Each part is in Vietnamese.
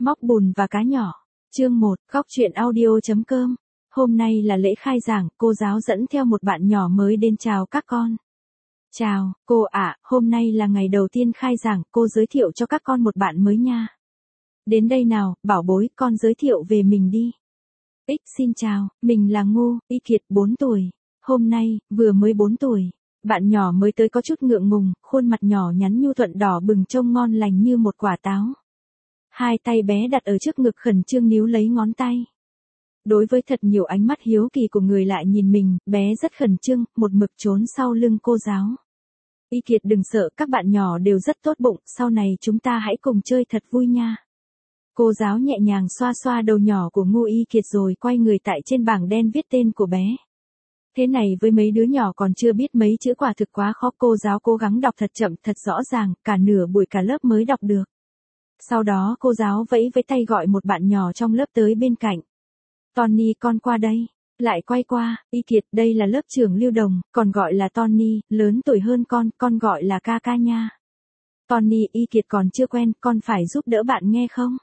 Móc bùn và cá nhỏ. Chương 1, Góc truyện audio.com. Hôm nay là lễ khai giảng, cô giáo dẫn theo một bạn nhỏ mới đến chào các con. Chào, cô ạ, hôm nay là ngày đầu tiên khai giảng, cô giới thiệu cho các con một bạn mới nha. Đến đây nào, bảo bối, con giới thiệu về mình đi. Xin chào, mình là Ngô Y Kiệt, 4 tuổi. Hôm nay, vừa mới 4 tuổi. Bạn nhỏ mới tới có chút ngượng ngùng, khuôn mặt nhỏ nhắn nhu thuận đỏ bừng trông ngon lành như một quả táo. Hai tay bé đặt ở trước ngực khẩn trương níu lấy ngón tay. Đối với thật nhiều ánh mắt hiếu kỳ của người lại nhìn mình, bé rất khẩn trương, một mực trốn sau lưng cô giáo. Y Kiệt đừng sợ, các bạn nhỏ đều rất tốt bụng, sau này chúng ta hãy cùng chơi thật vui nha. Cô giáo nhẹ nhàng xoa xoa đầu nhỏ của Ngô Y Kiệt rồi quay người tại trên bảng đen viết tên của bé. Thế này với mấy đứa nhỏ còn chưa biết mấy chữ quả thực quá khó, cô giáo cố gắng đọc thật chậm thật rõ ràng, cả nửa buổi cả lớp mới đọc được. Sau đó cô giáo vẫy với tay gọi một bạn nhỏ trong lớp tới bên cạnh. Tony, con qua đây. Lại quay qua, Y Kiệt, đây là lớp trưởng Lưu Đồng, còn gọi là Tony, lớn tuổi hơn con gọi là ca ca nha. Tony, Y Kiệt còn chưa quen, con phải giúp đỡ bạn nghe không?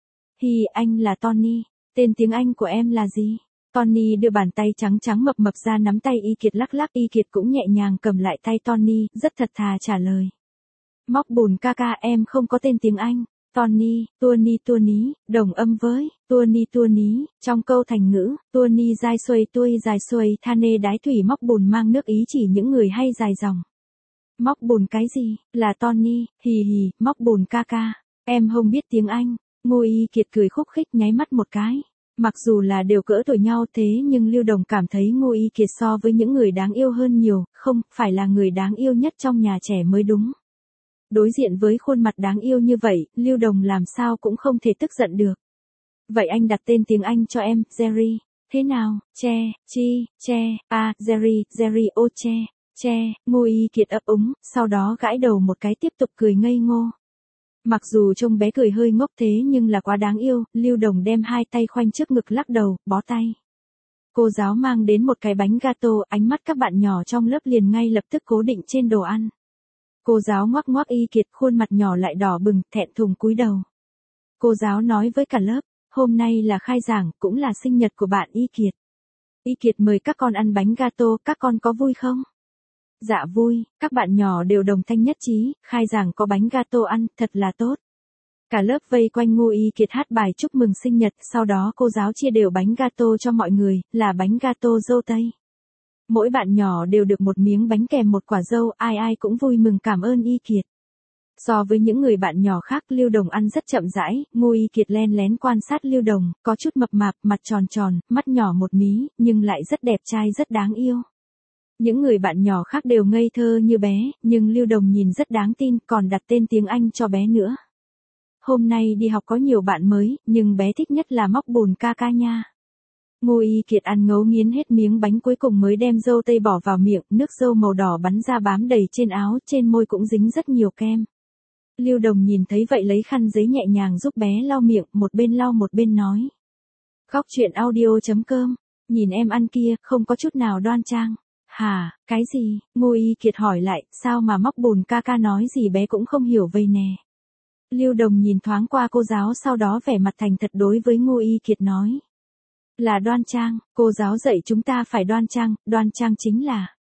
Anh là Tony, tên tiếng Anh của em là gì? Tony đưa bàn tay trắng trắng mập mập ra nắm tay Y Kiệt lắc lắc, Y Kiệt cũng nhẹ nhàng cầm lại tay Tony, rất thật thà trả lời. Móc bùn ca ca, em không có tên tiếng Anh. Tony, tuoni, đồng âm với, tuoni, trong câu thành ngữ, tuoni dài xuôi thane đái thủy móc bùn mang nước ý chỉ những người hay dài dòng. Móc bùn cái gì, là Tony, móc bùn ca ca, em không biết tiếng Anh. Ngô Y Kiệt cười khúc khích nháy mắt một cái. Mặc dù là đều cỡ tuổi nhau thế nhưng Lưu Đồng cảm thấy Ngô Y Kiệt so với những người đáng yêu hơn nhiều, không, phải là người đáng yêu nhất trong nhà trẻ mới đúng. Đối diện với khuôn mặt đáng yêu như vậy, Lưu Đồng làm sao cũng không thể tức giận được. Vậy anh đặt tên tiếng Anh cho em, Jerry. Thế nào, Jerry, che. Ngô Y Kiệt ấp úng, sau đó gãi đầu một cái tiếp tục cười ngây ngô. Mặc dù trông bé cười hơi ngốc thế nhưng là quá đáng yêu, Lưu Đồng đem hai tay khoanh trước ngực lắc đầu, bó tay. Cô giáo mang đến một cái bánh gato, ánh mắt các bạn nhỏ trong lớp liền ngay lập tức cố định trên đồ ăn. Cô giáo ngoắc ngoắc Y Kiệt, khuôn mặt nhỏ lại đỏ bừng, thẹn thùng cúi đầu. Cô giáo nói với cả lớp, hôm nay là khai giảng, cũng là sinh nhật của bạn Y Kiệt. Y Kiệt mời các con ăn bánh gato, các con có vui không? Dạ vui, các bạn nhỏ đều đồng thanh nhất trí, khai giảng có bánh gato ăn, thật là tốt. Cả lớp vây quanh Ngô Y Kiệt hát bài chúc mừng sinh nhật, sau đó cô giáo chia đều bánh gato cho mọi người, là bánh gato dâu tây. Mỗi bạn nhỏ đều được một miếng bánh kèm một quả dâu, ai cũng vui mừng cảm ơn Y Kiệt. So với những người bạn nhỏ khác, Lưu Đồng ăn rất chậm rãi, Ngô Y Kiệt len lén quan sát Lưu Đồng, có chút mập mạp, mặt tròn tròn, mắt nhỏ một mí, nhưng lại rất đẹp trai rất đáng yêu. Những người bạn nhỏ khác đều ngây thơ như bé, nhưng Lưu Đồng nhìn rất đáng tin, còn đặt tên tiếng Anh cho bé nữa. Hôm nay đi học có nhiều bạn mới, nhưng bé thích nhất là móc bùn ca ca nha. Ngô Y Kiệt ăn ngấu nghiến hết miếng bánh cuối cùng mới đem dâu tây bỏ vào miệng, nước dâu màu đỏ bắn ra bám đầy trên áo, trên môi cũng dính rất nhiều kem. Lưu Đồng nhìn thấy vậy lấy khăn giấy nhẹ nhàng giúp bé lau miệng, một bên lau một bên nói. Góc truyện audio.com, nhìn em ăn kia, không có chút nào đoan trang. Hả, cái gì? Ngô Y Kiệt hỏi lại, sao mà móc bùn ca ca nói gì bé cũng không hiểu vậy nè. Lưu Đồng nhìn thoáng qua cô giáo sau đó vẻ mặt thành thật đối với Ngô Y Kiệt nói. Là đoan trang, cô giáo dạy chúng ta phải đoan trang chính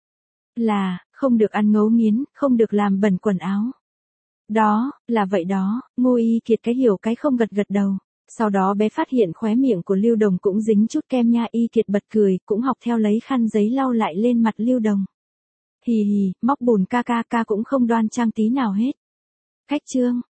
là, không được ăn ngấu nghiến, không được làm bẩn quần áo. Đó, là vậy đó, Ngô Y Kiệt cái hiểu cái không gật đầu. Sau đó bé phát hiện khóe miệng của Lưu Đồng cũng dính chút kem nha, Y Kiệt bật cười, cũng học theo lấy khăn giấy lau lại lên mặt Lưu Đồng. Móc bùn ca ca cũng không đoan trang tí nào hết. Khách trương,